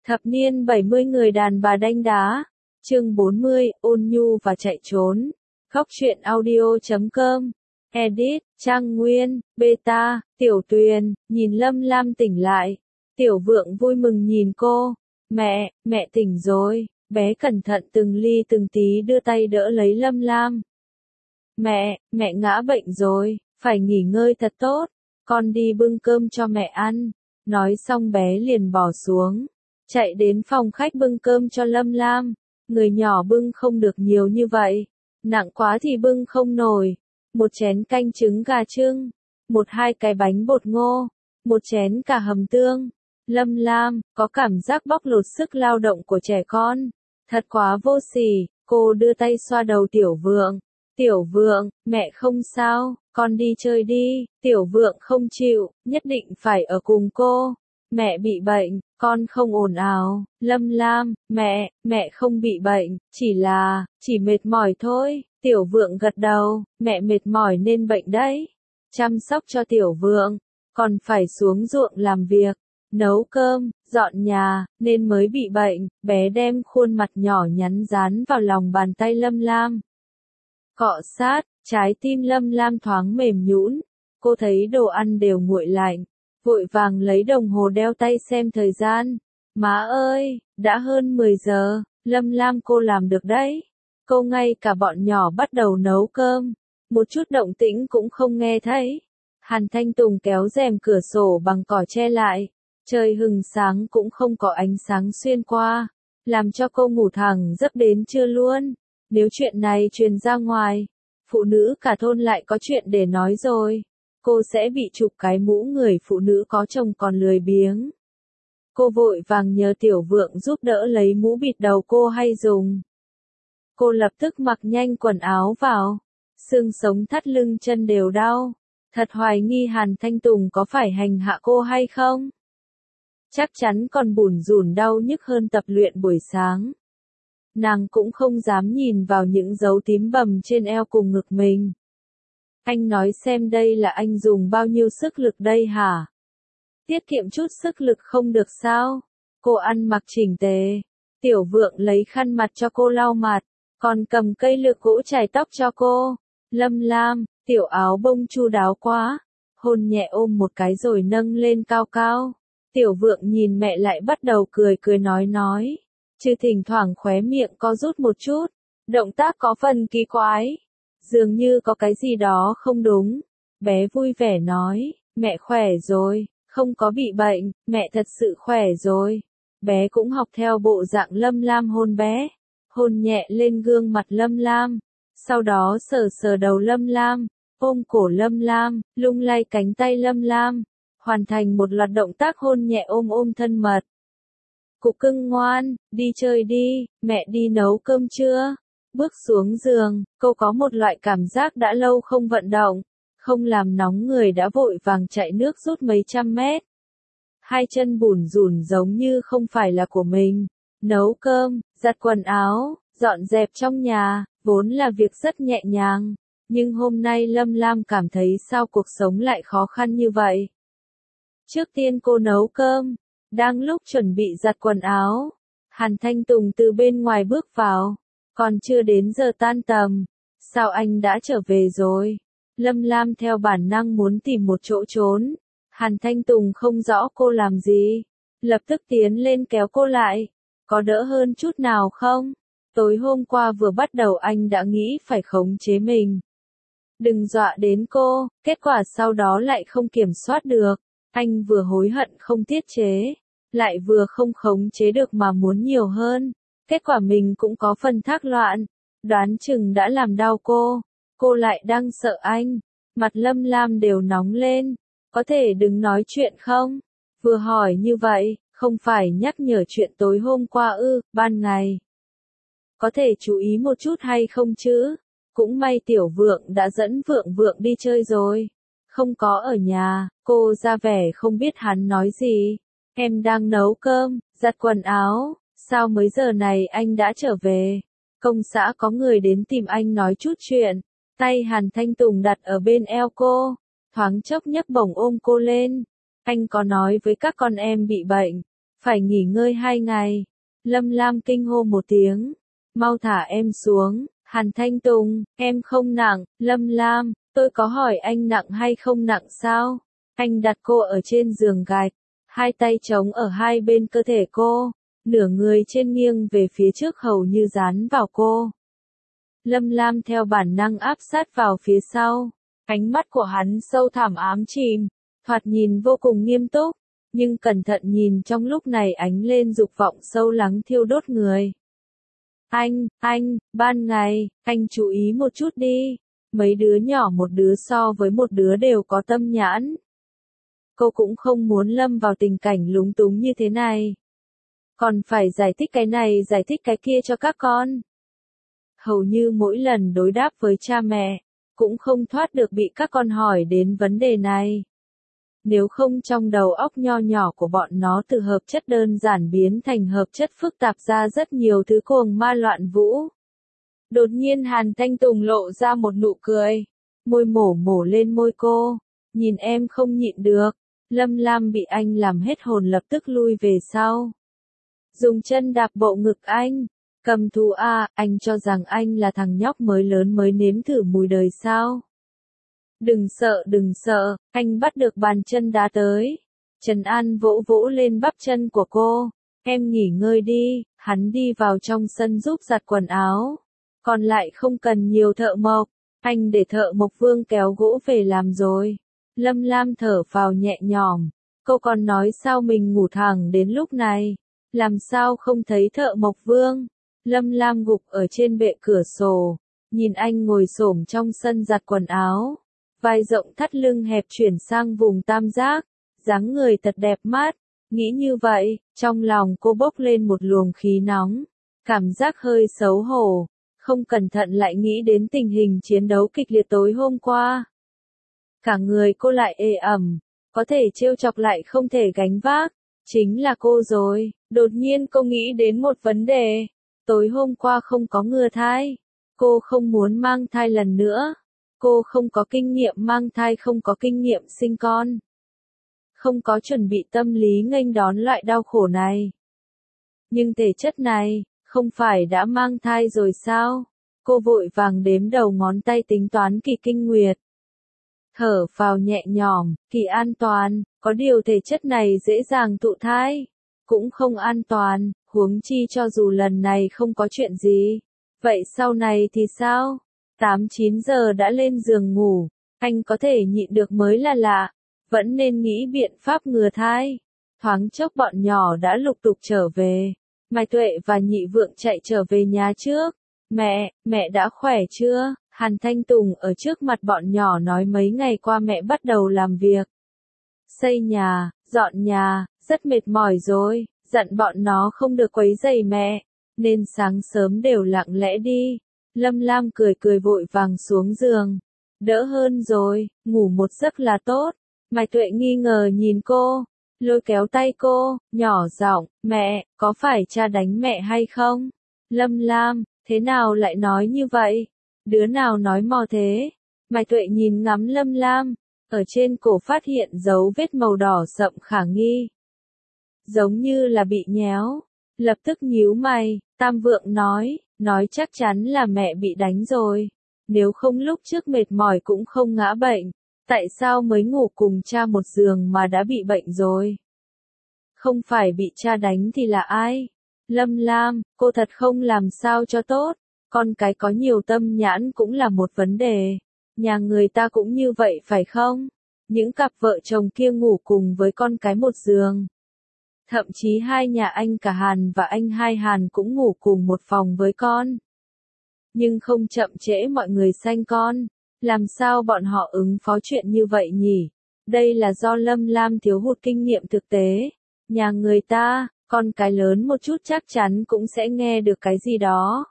Thập niên 70 người đàn bà đanh đá. Chương 40, ôn nhu và chạy trốn. Góc truyện audio.com. Edit, Trang Nguyên, Beta, Tiểu Tuyền, nhìn Lâm Lam tỉnh lại. Tiểu Vượng vui mừng nhìn cô. Mẹ tỉnh rồi. Bé cẩn thận từng ly từng tí đưa tay đỡ lấy Lâm Lam. Mẹ ngã bệnh rồi, phải nghỉ ngơi thật tốt. Con đi bưng cơm cho mẹ ăn. Nói xong bé liền bỏ xuống. Chạy đến phòng khách bưng cơm cho Lâm Lam. Người nhỏ bưng không được nhiều như vậy. Nặng quá thì bưng không nổi. Một chén canh trứng gà trưng. 1-2 cái bánh bột ngô. Một chén cà hầm tương. Lâm Lam, có cảm giác bóc lột sức lao động của trẻ con. Thật quá vô sỉ. Cô đưa tay xoa đầu Tiểu Vượng. Tiểu Vượng, mẹ không sao, con đi chơi đi. Tiểu Vượng không chịu, nhất định phải ở cùng cô. Mẹ bị bệnh, con không ồn ào. Lâm Lam, mẹ không bị bệnh, chỉ mệt mỏi thôi. Tiểu Vượng gật đầu, mẹ mệt mỏi nên bệnh đấy. Chăm sóc cho Tiểu Vượng, còn phải xuống ruộng làm việc, nấu cơm, dọn nhà, nên mới bị bệnh. Bé đem khuôn mặt nhỏ nhắn dán vào lòng bàn tay Lâm Lam. Cọ sát, trái tim Lâm Lam thoáng mềm nhũn. Cô thấy đồ ăn đều nguội lạnh, vội vàng lấy đồng hồ đeo tay xem thời gian. Má ơi, đã hơn 10 giờ, Lâm Lam cô làm được đấy. Cô ngay cả bọn nhỏ bắt đầu nấu cơm, một chút động tĩnh cũng không nghe thấy. Hàn Thanh Tùng kéo rèm cửa sổ bằng cỏ che lại, trời hừng sáng cũng không có ánh sáng xuyên qua, làm cho cô ngủ thẳng giấc đến trưa luôn. Nếu chuyện này truyền ra ngoài, phụ nữ cả thôn lại có chuyện để nói rồi. Cô sẽ bị chụp cái mũ người phụ nữ có chồng còn lười biếng. Cô vội vàng nhờ Tiểu Vượng giúp đỡ lấy mũ bịt đầu cô hay dùng. Cô lập tức mặc nhanh quần áo vào. Xương sống thắt lưng chân đều đau. Thật hoài nghi Hàn Thanh Tùng có phải hành hạ cô hay không? Chắc chắn còn bủn rủn đau nhức hơn tập luyện buổi sáng. Nàng cũng không dám nhìn vào những dấu tím bầm trên eo cùng ngực mình. Anh nói xem đây là anh dùng bao nhiêu sức lực đây hả? Tiết kiệm chút sức lực không được sao? Cô ăn mặc chỉnh tề. Tiểu Vượng lấy khăn mặt cho cô lau mặt, còn cầm cây lược gỗ chải tóc cho cô. Lâm Lam, tiểu áo bông chu đáo quá. Hôn nhẹ ôm một cái rồi nâng lên cao cao. Tiểu Vượng nhìn mẹ lại bắt đầu cười nói. Chứ thỉnh thoảng khóe miệng co rút một chút. Động tác có phần kỳ quái. Dường như có cái gì đó không đúng. Bé vui vẻ nói, mẹ khỏe rồi, không có bị bệnh, mẹ thật sự khỏe rồi. Bé cũng học theo bộ dạng Lâm Lam hôn bé. Hôn nhẹ lên gương mặt Lâm Lam. Sau đó sờ đầu Lâm Lam, ôm cổ Lâm Lam, lung lay cánh tay Lâm Lam. Hoàn thành một loạt động tác hôn nhẹ ôm thân mật. Cục cưng ngoan, đi chơi đi, mẹ đi nấu cơm chưa? Bước xuống giường, cô có một loại cảm giác đã lâu không vận động, không làm nóng người đã vội vàng chạy nước rút mấy trăm mét. Hai chân bủn rủn giống như không phải là của mình. Nấu cơm, giặt quần áo, dọn dẹp trong nhà, vốn là việc rất nhẹ nhàng. Nhưng hôm nay Lâm Lam cảm thấy sao cuộc sống lại khó khăn như vậy. Trước tiên cô nấu cơm. Đang lúc chuẩn bị giặt quần áo, Hàn Thanh Tùng từ bên ngoài bước vào. Còn chưa đến giờ tan tầm. Sao anh đã trở về rồi? Lâm Lam theo bản năng muốn tìm một chỗ trốn. Hàn Thanh Tùng không rõ cô làm gì. Lập tức tiến lên kéo cô lại. Có đỡ hơn chút nào không? Tối hôm qua vừa bắt đầu anh đã nghĩ phải khống chế mình. Đừng dọa đến cô, kết quả sau đó lại không kiểm soát được. Anh vừa hối hận không tiết chế, lại vừa không khống chế được mà muốn nhiều hơn. Kết quả mình cũng có phần thác loạn. Đoán chừng đã làm đau cô lại đang sợ anh. Mặt Lâm Lam đều nóng lên. Có thể đừng nói chuyện không? Vừa hỏi như vậy, không phải nhắc nhở chuyện tối hôm qua ư, ban ngày. Có thể chú ý một chút hay không chứ? Cũng may Tiểu Vượng đã dẫn Vượng đi chơi rồi. Không có ở nhà, cô ra vẻ không biết hắn nói gì. Em đang nấu cơm, giặt quần áo. Sao mấy giờ này anh đã trở về? Công xã có người đến tìm anh nói chút chuyện. Tay Hàn Thanh Tùng đặt ở bên eo cô. Thoáng chốc nhấc bổng ôm cô lên. Anh có nói với các con em bị bệnh. phải nghỉ ngơi 2 ngày. Lâm Lam kinh hô một tiếng, mau thả em xuống. Hàn Thanh Tùng, em không nặng. Lâm Lam, tôi có hỏi anh nặng hay không nặng sao? Anh đặt cô ở trên giường gạch, hai tay trống ở hai bên cơ thể cô, nửa người trên nghiêng về phía trước hầu như dán vào cô. Lâm Lam theo bản năng áp sát vào phía sau, ánh mắt của hắn sâu thẳm ám chìm, thoạt nhìn vô cùng nghiêm túc, nhưng cẩn thận nhìn trong lúc này ánh lên dục vọng sâu lắng thiêu đốt người. Anh, ban ngày, anh chú ý một chút đi, mấy đứa nhỏ một đứa so với một đứa đều có tâm nhãn. Cô cũng không muốn lâm vào tình cảnh lúng túng như thế này. Còn phải giải thích cái này giải thích cái kia cho các con. Hầu như mỗi lần đối đáp với cha mẹ, cũng không thoát được bị các con hỏi đến vấn đề này. Nếu không trong đầu óc nho nhỏ của bọn nó từ hợp chất đơn giản biến thành hợp chất phức tạp ra rất nhiều thứ cuồng ma loạn vũ. Đột nhiên Hàn Thanh Tùng lộ ra một nụ cười, môi mổ lên môi cô, nhìn em không nhịn được. Lâm Lam bị anh làm hết hồn lập tức lui về sau. Dùng chân đạp bộ ngực anh, cầm thú à, anh cho rằng anh là thằng nhóc mới lớn mới nếm thử mùi đời sao? Đừng sợ, anh bắt được bàn chân đá tới. Trần An vỗ vỗ lên bắp chân của cô, em nghỉ ngơi đi, hắn đi vào trong sân giúp giặt quần áo. Còn lại không cần nhiều thợ mộc, anh để thợ mộc Vương kéo gỗ về làm rồi. Lâm Lam thở phào nhẹ nhõm, cô còn nói sao mình ngủ thẳng đến lúc này, làm sao không thấy thợ mộc Vương. Lâm Lam gục ở trên bệ cửa sổ, nhìn anh ngồi xổm trong sân giặt quần áo, vai rộng thắt lưng hẹp chuyển sang vùng tam giác, dáng người thật đẹp mắt. Nghĩ như vậy, trong lòng cô bốc lên một luồng khí nóng, cảm giác hơi xấu hổ, không cẩn thận lại nghĩ đến tình hình chiến đấu kịch liệt tối hôm qua. Cả người cô lại ê ẩm, có thể trêu chọc lại không thể gánh vác, chính là cô rồi. Đột nhiên cô nghĩ đến một vấn đề, tối hôm qua không có ngừa thai, cô không muốn mang thai lần nữa, cô không có kinh nghiệm mang thai, không có kinh nghiệm sinh con, không có chuẩn bị tâm lý nghênh đón loại đau khổ này. Nhưng thể chất này, không phải đã mang thai rồi sao? Cô vội vàng đếm đầu ngón tay tính toán kỳ kinh nguyệt. Thở phào nhẹ nhõm, kỳ an toàn, có điều thể chất này dễ dàng thụ thai, cũng không an toàn, huống chi cho dù lần này không có chuyện gì. Vậy sau này thì sao? 8-9 giờ đã lên giường ngủ, anh có thể nhịn được mới là lạ, vẫn nên nghĩ biện pháp ngừa thai. Thoáng chốc bọn nhỏ đã lục tục trở về, Mai Tuệ và Nhị Vượng chạy trở về nhà trước. Mẹ đã khỏe chưa? Hàn Thanh Tùng ở trước mặt bọn nhỏ nói mấy ngày qua mẹ bắt đầu làm việc. Xây nhà, dọn nhà, rất mệt mỏi rồi, dặn bọn nó không được quấy rầy mẹ, nên sáng sớm đều lặng lẽ đi. Lâm Lam cười vội vàng xuống giường. Đỡ hơn rồi, ngủ một giấc là tốt. Mai Tuệ nghi ngờ nhìn cô, lôi kéo tay cô, nhỏ giọng, mẹ, có phải cha đánh mẹ hay không? Lâm Lam, thế nào lại nói như vậy? Đứa nào nói mò thế? Mai Tuệ nhìn ngắm Lâm Lam, ở trên cổ phát hiện dấu vết màu đỏ sậm khả nghi. Giống như là bị nhéo. Lập tức nhíu mày, Tam Vượng nói chắc chắn là mẹ bị đánh rồi. Nếu không lúc trước mệt mỏi cũng không ngã bệnh. Tại sao mới ngủ cùng cha một giường mà đã bị bệnh rồi? Không phải bị cha đánh thì là ai? Lâm Lam, cô thật không làm sao cho tốt. Con cái có nhiều tâm nhãn cũng là một vấn đề. Nhà người ta cũng như vậy phải không? Những cặp vợ chồng kia ngủ cùng với con cái một giường. Thậm chí hai nhà anh cả Hàn và anh hai Hàn cũng ngủ cùng một phòng với con. Nhưng không chậm trễ mọi người sanh con. Làm sao bọn họ ứng phó chuyện như vậy nhỉ? Đây là do Lâm Lam thiếu hụt kinh nghiệm thực tế. Nhà người ta, con cái lớn một chút chắc chắn cũng sẽ nghe được cái gì đó.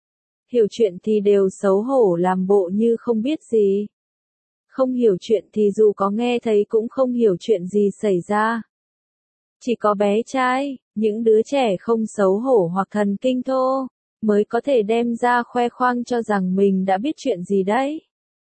Hiểu chuyện thì đều xấu hổ làm bộ như không biết gì. Không hiểu chuyện thì dù có nghe thấy cũng không hiểu chuyện gì xảy ra. Chỉ có bé trai, những đứa trẻ không xấu hổ hoặc thần kinh thô, mới có thể đem ra khoe khoang cho rằng mình đã biết chuyện gì đấy.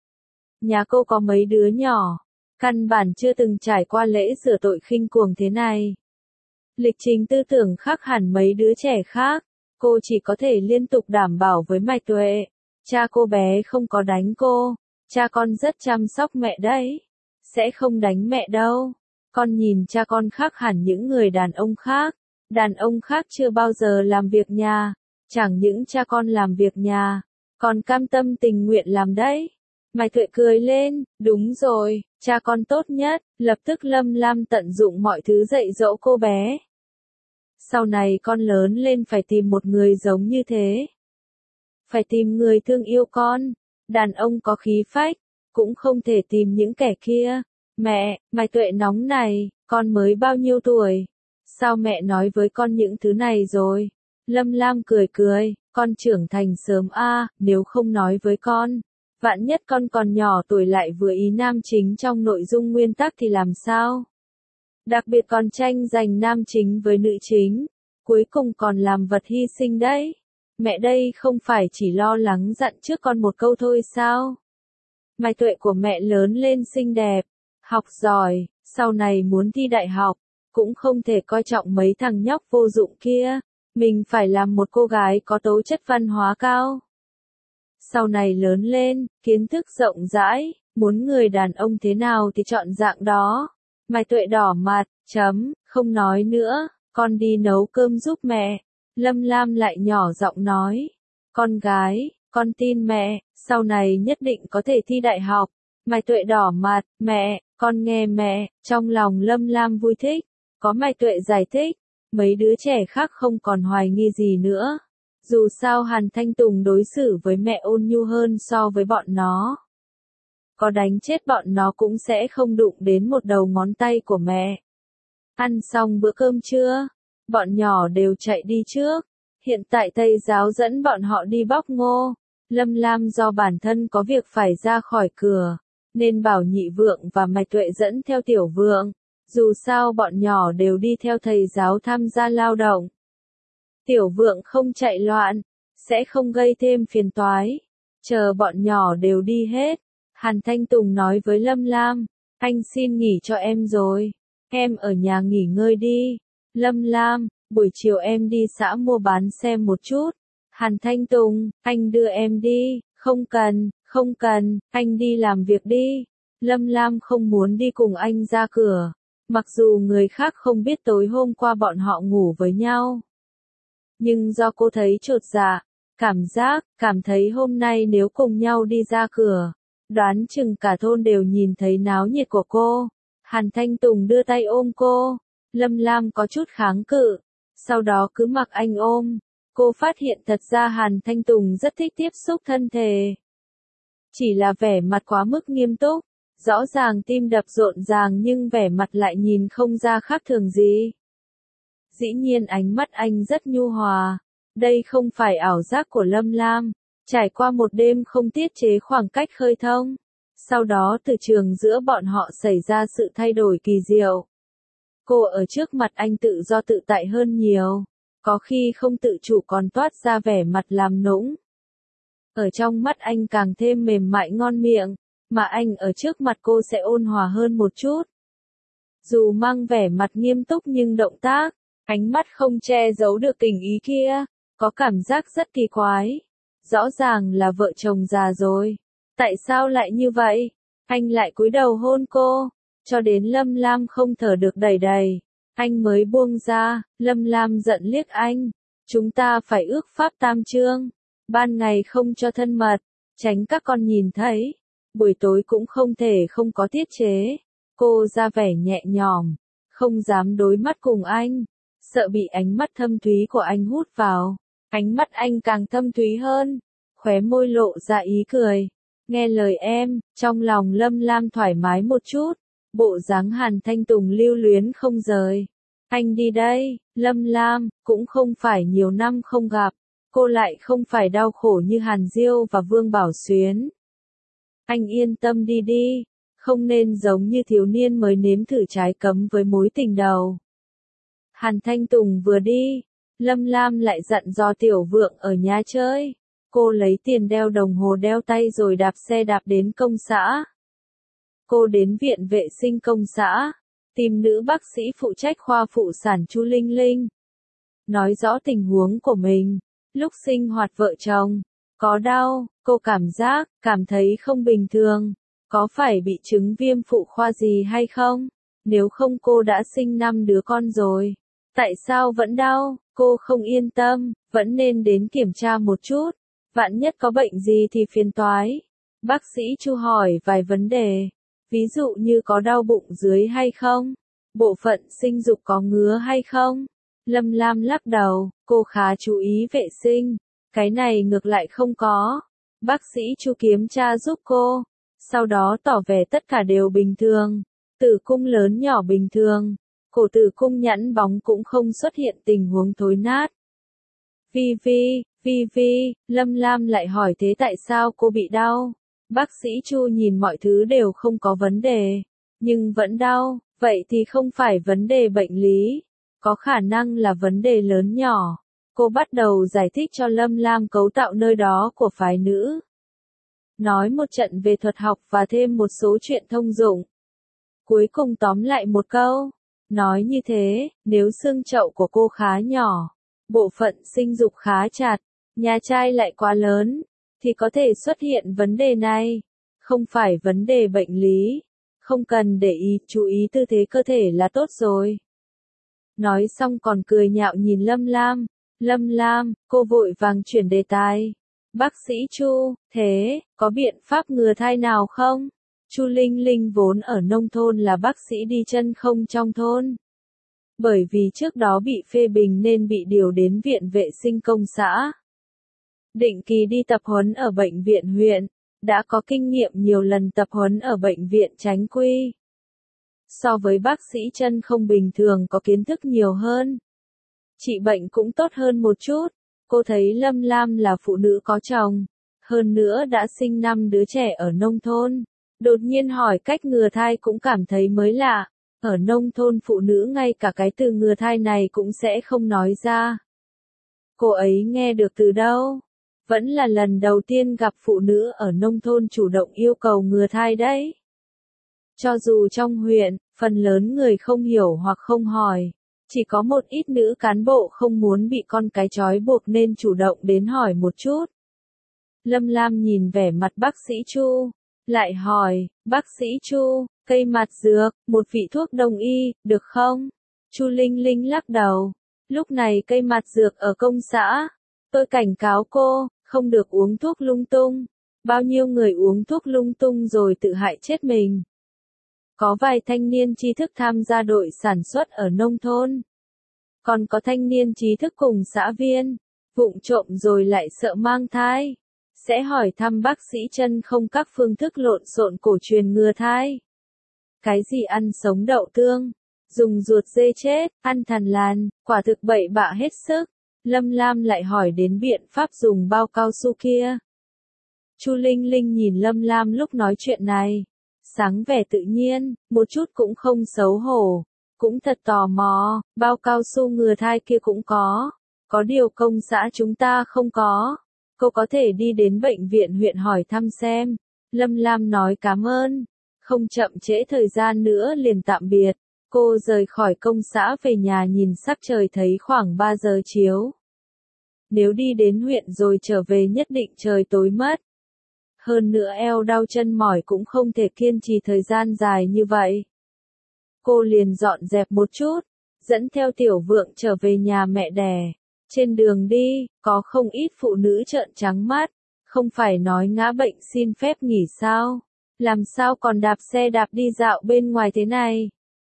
Nhà cô có mấy đứa nhỏ, căn bản chưa từng trải qua lễ rửa tội khinh cuồng thế này. Lịch trình tư tưởng khác hẳn mấy đứa trẻ khác. Cô chỉ có thể liên tục đảm bảo với Mạch Tuệ. Cha cô bé không có đánh cô. Cha con rất chăm sóc mẹ đấy. Sẽ không đánh mẹ đâu. Con nhìn cha con khác hẳn những người đàn ông khác. Đàn ông khác chưa bao giờ làm việc nhà. Chẳng những cha con làm việc nhà, còn cam tâm tình nguyện làm đấy. Mạch Tuệ cười lên, đúng rồi, cha con tốt nhất. Lập tức Lâm Lam tận dụng mọi thứ dạy dỗ cô bé. Sau này con lớn lên phải tìm một người giống như thế. Phải tìm người thương yêu con. Đàn ông có khí phách, cũng không thể tìm những kẻ kia. Mẹ, Mạch Tuệ nóng này, con mới bao nhiêu tuổi? Sao mẹ nói với con những thứ này rồi? Lâm Lam cười cười, con trưởng thành sớm a, nếu không nói với con. Vạn nhất con còn nhỏ tuổi lại vừa ý nam chính trong nội dung nguyên tắc thì làm sao? Đặc biệt còn tranh giành nam chính với nữ chính. Cuối cùng còn làm vật hy sinh đấy. Mẹ đây không phải chỉ lo lắng dặn trước con một câu thôi sao? Mạch Tuệ của mẹ lớn lên xinh đẹp, học giỏi, sau này muốn thi đại học, cũng không thể coi trọng mấy thằng nhóc vô dụng kia. Mình phải làm một cô gái có tố chất văn hóa cao. Sau này lớn lên, kiến thức rộng rãi, muốn người đàn ông thế nào thì chọn dạng đó. Mạch Tuệ đỏ mặt, không nói nữa, con đi nấu cơm giúp mẹ. Lâm Lam lại nhỏ giọng nói, con gái, con tin mẹ, sau này nhất định có thể thi đại học. Mạch Tuệ đỏ mặt, mẹ, con nghe mẹ, trong lòng Lâm Lam vui thích. Có Mạch Tuệ giải thích, mấy đứa trẻ khác không còn hoài nghi gì nữa. Dù sao Hàn Thanh Tùng đối xử với mẹ ôn nhu hơn so với bọn nó. Có đánh chết bọn nó cũng sẽ không đụng đến một đầu ngón tay của mẹ. Ăn xong bữa cơm trưa, bọn nhỏ đều chạy đi trước. Hiện tại Tây giáo dẫn bọn họ đi bóc ngô. Lâm Lam do bản thân có việc phải ra khỏi cửa, nên bảo Nhị Vượng và Mạch Tuệ dẫn theo Tiểu Vượng. Dù sao bọn nhỏ đều đi theo thầy giáo tham gia lao động. Tiểu Vượng không chạy loạn, sẽ không gây thêm phiền toái. Chờ bọn nhỏ đều đi hết, Hàn Thanh Tùng nói với Lâm Lam, anh xin nghỉ cho em rồi. Em ở nhà nghỉ ngơi đi. Lâm Lam, buổi chiều em đi xã mua bán xem một chút. Hàn Thanh Tùng, anh đưa em đi. Không cần, anh đi làm việc đi. Lâm Lam không muốn đi cùng anh ra cửa. Mặc dù người khác không biết tối hôm qua bọn họ ngủ với nhau. Nhưng do cô thấy chột dạ, cảm thấy hôm nay nếu cùng nhau đi ra cửa, đoán chừng cả thôn đều nhìn thấy náo nhiệt của cô. Hàn Thanh Tùng đưa tay ôm cô. Lâm Lam có chút kháng cự. Sau đó cứ mặc anh ôm. Cô phát hiện thật ra Hàn Thanh Tùng rất thích tiếp xúc thân thể. Chỉ là vẻ mặt quá mức nghiêm túc. Rõ ràng tim đập rộn ràng nhưng vẻ mặt lại nhìn không ra khác thường gì. Dĩ nhiên ánh mắt anh rất nhu hòa. Đây không phải ảo giác của Lâm Lam. Trải qua một đêm không tiết chế khoảng cách khơi thông. Sau đó từ trường giữa bọn họ xảy ra sự thay đổi kỳ diệu. Cô ở trước mặt anh tự do tự tại hơn nhiều. Có khi không tự chủ còn toát ra vẻ mặt làm nũng. Ở trong mắt anh càng thêm mềm mại ngon miệng. Mà anh ở trước mặt cô sẽ ôn hòa hơn một chút. Dù mang vẻ mặt nghiêm túc nhưng động tác, ánh mắt không che giấu được tình ý kia. Có cảm giác rất kỳ quái. Rõ ràng là vợ chồng già rồi. Tại sao lại như vậy? Anh lại cúi đầu hôn cô. Cho đến Lâm Lam không thở được đầy đầy. Anh mới buông ra. Lâm Lam giận liếc anh. Chúng ta phải ước pháp tam chương. Ban ngày không cho thân mật. Tránh các con nhìn thấy. Buổi tối cũng không thể không có tiết chế. Cô ra vẻ nhẹ nhõm. Không dám đối mắt cùng anh. Sợ bị ánh mắt thâm thúy của anh hút vào. Ánh mắt anh càng thâm thúy hơn. Khóe môi lộ ra ý cười. Nghe lời em, trong lòng Lâm Lam thoải mái một chút. Bộ dáng Hàn Thanh Tùng lưu luyến không rời. Anh đi đây, Lâm Lam, cũng không phải nhiều năm không gặp. Cô lại không phải đau khổ như Hàn Diêu và Vương Bảo Xuyến. Anh yên tâm đi đi. Không nên giống như thiếu niên mới nếm thử trái cấm với mối tình đầu. Hàn Thanh Tùng vừa đi. Lâm Lam lại dặn dò Tiểu Vượng ở nhà chơi. Cô lấy tiền đeo đồng hồ đeo tay rồi đạp xe đạp đến công xã. Cô đến viện vệ sinh công xã. tìm nữ bác sĩ phụ trách khoa phụ sản Chu Linh Linh. Nói rõ tình huống của mình, lúc sinh hoạt vợ chồng, có đau, cô cảm thấy không bình thường, có phải bị chứng viêm phụ khoa gì hay không? Nếu không cô đã sinh 5 đứa con rồi. Tại sao vẫn đau? Cô không yên tâm, vẫn nên đến kiểm tra một chút. Vạn nhất có bệnh gì thì phiền toái. Bác sĩ Chu hỏi vài vấn đề. Ví dụ như có đau bụng dưới hay không? Bộ phận sinh dục có ngứa hay không? Lâm Lam lắc đầu, cô khá chú ý vệ sinh. Cái này ngược lại không có. Bác sĩ Chu kiểm tra giúp cô. Sau đó tỏ vẻ tất cả đều bình thường. Tử cung lớn nhỏ bình thường. Cổ tử cung nhẵn bóng cũng không xuất hiện tình huống thối nát. Vi, Lâm Lam lại hỏi thế tại sao cô bị đau? Bác sĩ Chu nhìn mọi thứ đều không có vấn đề, nhưng vẫn đau, vậy thì không phải vấn đề bệnh lý, có khả năng là vấn đề lớn nhỏ. Cô bắt đầu giải thích cho Lâm Lam cấu tạo nơi đó của phái nữ. Nói một trận về thuật học và thêm một số chuyện thông dụng. Cuối cùng tóm lại một câu, nói như thế, nếu xương chậu của cô khá nhỏ, bộ phận sinh dục khá chặt, nhà trai lại quá lớn, thì có thể xuất hiện vấn đề này. Không phải vấn đề bệnh lý, không cần để ý, chú ý tư thế cơ thể là tốt rồi. Nói xong còn cười nhạo nhìn Lâm Lam. Lâm Lam, cô vội vàng chuyển đề tài. Bác sĩ Chu, thế, có biện pháp ngừa thai nào không? Chu Linh Linh vốn ở nông thôn là bác sĩ đi chân không trong thôn. Bởi vì trước đó bị phê bình nên bị điều đến viện vệ sinh công xã. Định kỳ đi tập huấn ở bệnh viện huyện, đã có kinh nghiệm nhiều lần tập huấn ở bệnh viện Chánh Quy. So với bác sĩ chân không bình thường có kiến thức nhiều hơn. Trị bệnh cũng tốt hơn một chút. Cô thấy Lâm Lam là phụ nữ có chồng, hơn nữa đã sinh 5 đứa trẻ ở nông thôn. Đột nhiên hỏi cách ngừa thai cũng cảm thấy mới lạ. Ở nông thôn phụ nữ ngay cả cái từ ngừa thai này cũng sẽ không nói ra. Cô ấy nghe được từ đâu? Vẫn là lần đầu tiên gặp phụ nữ ở nông thôn chủ động yêu cầu ngừa thai đấy. Cho dù trong huyện, phần lớn người không hiểu hoặc không hỏi. Chỉ có một ít nữ cán bộ không muốn bị con cái trói buộc nên chủ động đến hỏi một chút. Lâm Lam nhìn vẻ mặt bác sĩ Chu, lại hỏi, bác sĩ Chu, cây mạt dược, một vị thuốc đông y, được không? Chu Linh Linh lắc đầu. Lúc này cây mạt dược ở công xã. Tôi cảnh cáo cô, không được uống thuốc lung tung. Bao nhiêu người uống thuốc lung tung rồi tự hại chết mình. Có vài thanh niên trí thức tham gia đội sản xuất ở nông thôn. Còn có thanh niên trí thức cùng xã viên, vụng trộm rồi lại sợ mang thai. Sẽ hỏi thăm bác sĩ chân không các phương thức lộn xộn cổ truyền ngừa thai. Cái gì ăn sống đậu tương, dùng ruột dê chết, ăn thằn lằn, quả thực bậy bạ hết sức. Lâm Lam lại hỏi đến biện pháp dùng bao cao su kia. Chu Linh Linh nhìn Lâm Lam lúc nói chuyện này. Sáng vẻ tự nhiên, một chút cũng không xấu hổ. Cũng thật tò mò, bao cao su ngừa thai kia cũng có. Có điều công xã chúng ta không có. Cô có thể đi đến bệnh viện huyện hỏi thăm xem. Lâm Lam nói cảm ơn. Không chậm trễ thời gian nữa liền tạm biệt. Cô rời khỏi công xã về nhà nhìn sắc trời thấy khoảng 3 giờ chiếu. Nếu đi đến huyện rồi trở về nhất định trời tối mất. Hơn nữa eo đau chân mỏi cũng không thể kiên trì thời gian dài như vậy. Cô liền dọn dẹp một chút, dẫn theo Tiểu Vượng trở về nhà mẹ đẻ. Trên đường đi, có không ít phụ nữ trợn trắng mắt, không phải nói ngã bệnh xin phép nghỉ sao? Làm sao còn đạp xe đạp đi dạo bên ngoài thế này?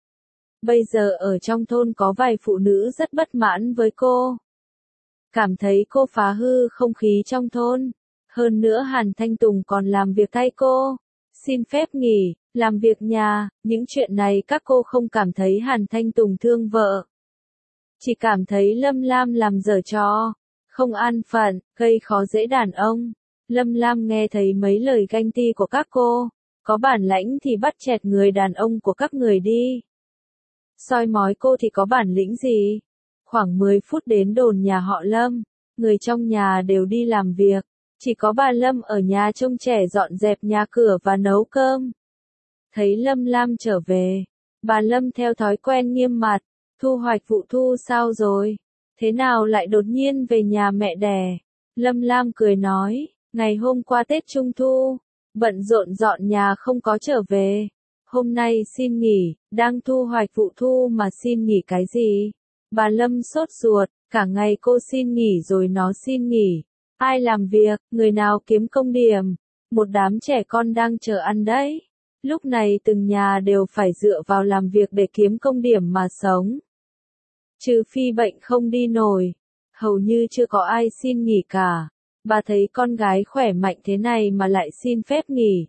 Bây giờ ở trong thôn có vài phụ nữ rất bất mãn với cô. Cảm thấy cô phá hư không khí trong thôn. Hơn nữa Hàn Thanh Tùng còn làm việc thay cô. Xin phép nghỉ, làm việc nhà, những chuyện này các cô không cảm thấy Hàn Thanh Tùng thương vợ. Chỉ cảm thấy Lâm Lam làm dở trò, không an phận, gây khó dễ đàn ông. Lâm Lam nghe thấy mấy lời ganh tị của các cô. Có bản lãnh thì bắt chẹt người đàn ông của các người đi. Soi mói cô thì có bản lĩnh gì? Khoảng 10 phút đến đồn nhà họ Lâm. Người trong nhà đều đi làm việc. Chỉ có bà Lâm ở nhà trông trẻ dọn dẹp nhà cửa và nấu cơm. Thấy Lâm Lam trở về, Bà Lâm theo thói quen nghiêm mặt, thu hoạch vụ thu sao rồi? Thế nào lại đột nhiên về nhà mẹ đẻ? Lâm Lam cười nói, ngày hôm qua Tết Trung Thu, bận rộn dọn nhà không có trở về. Hôm nay xin nghỉ, đang thu hoạch vụ thu mà xin nghỉ cái gì? Bà Lâm sốt ruột, cả ngày cô xin nghỉ rồi nó xin nghỉ. Ai làm việc, người nào kiếm công điểm? Một đám trẻ con đang chờ ăn đấy. Lúc này từng nhà đều phải dựa vào làm việc để kiếm công điểm mà sống. Trừ phi bệnh không đi nổi, hầu như chưa có ai xin nghỉ cả. Bà thấy con gái khỏe mạnh thế này mà lại xin phép nghỉ.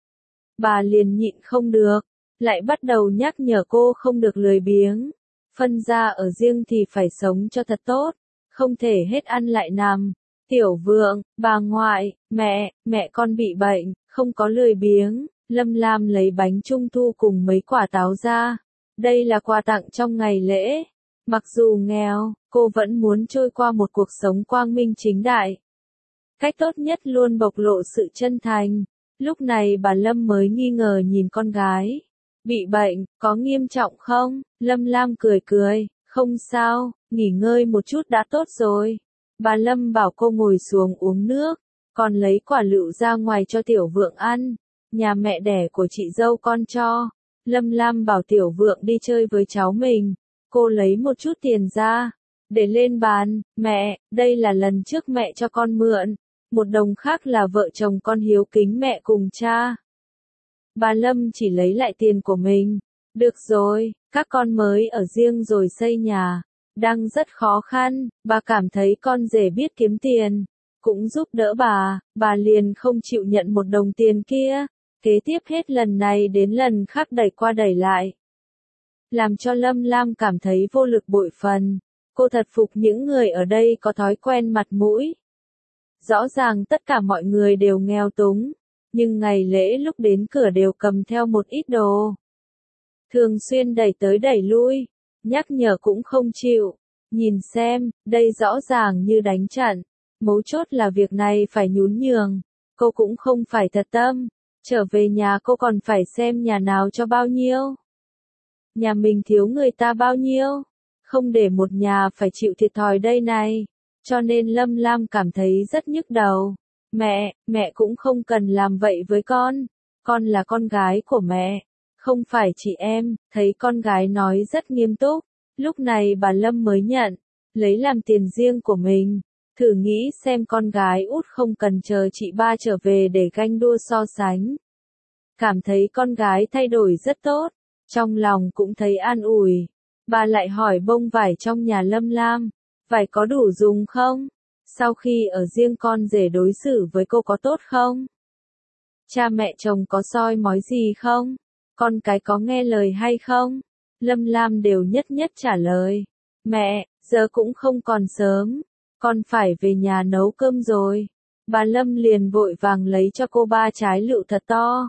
Bà liền nhịn không được, lại bắt đầu nhắc nhở cô không được lười biếng. Phân ra ở riêng thì phải sống cho thật tốt, không thể hết ăn lại nằm. Tiểu Vượng, bà ngoại, mẹ con bị bệnh, không có lười biếng. Lâm Lam lấy bánh trung thu cùng mấy quả táo ra. Đây là quà tặng trong ngày lễ. Mặc dù nghèo, cô vẫn muốn trôi qua một cuộc sống quang minh chính đại. Cách tốt nhất luôn bộc lộ sự chân thành. Lúc này bà Lâm mới nghi ngờ nhìn con gái. Bị bệnh, có nghiêm trọng không? Lâm Lam cười cười, không sao, nghỉ ngơi một chút đã tốt rồi. Bà Lâm bảo cô ngồi xuống uống nước, còn lấy quả lựu ra ngoài cho Tiểu Vượng ăn. Nhà mẹ đẻ của chị dâu con cho. Lâm Lam bảo Tiểu Vượng đi chơi với cháu mình. Cô lấy một chút tiền ra, để lên bàn. Mẹ, đây là lần trước mẹ cho con mượn. Một đồng khác là vợ chồng con hiếu kính mẹ cùng cha. Bà Lâm chỉ lấy lại tiền của mình. Được rồi, các con mới ở riêng rồi xây nhà. Đang rất khó khăn, bà cảm thấy con rể biết kiếm tiền. Cũng giúp đỡ bà liền không chịu nhận một đồng tiền kia. Kế tiếp hết lần này đến lần khác đẩy qua đẩy lại. Làm cho Lâm Lam cảm thấy vô lực bội phần. Cô thật phục những người ở đây có thói quen mặt mũi. Rõ ràng tất cả mọi người đều nghèo túng, nhưng ngày lễ lúc đến cửa đều cầm theo một ít đồ. Thường xuyên đẩy tới đẩy lui, nhắc nhở cũng không chịu. Nhìn xem, đây rõ ràng như đánh trận. Mấu chốt là việc này phải nhún nhường. Cô cũng không phải thật tâm. Trở về nhà cô còn phải xem nhà nào cho bao nhiêu. Nhà mình thiếu người ta bao nhiêu. Không để một nhà phải chịu thiệt thòi đây này. Cho nên Lâm Lam cảm thấy rất nhức đầu. Mẹ cũng không cần làm vậy với con. Con là con gái của mẹ. Không phải chị em. Thấy con gái nói rất nghiêm túc. Lúc này bà Lâm mới nhận. Lấy làm tiền riêng của mình. Thử nghĩ xem con gái út không cần chờ chị ba trở về để ganh đua so sánh. Cảm thấy con gái thay đổi rất tốt. Trong lòng cũng thấy an ủi. Bà lại hỏi bông vải trong nhà Lâm Lam. Vải có đủ dùng không? Sau khi ở riêng con rể đối xử với cô có tốt không? Cha mẹ chồng có soi mói gì không? Con cái có nghe lời hay không? Lâm Lam đều nhất nhất trả lời. Mẹ, giờ cũng không còn sớm. Con phải về nhà nấu cơm rồi. Bà Lâm liền vội vàng lấy cho cô 3 trái lựu thật to.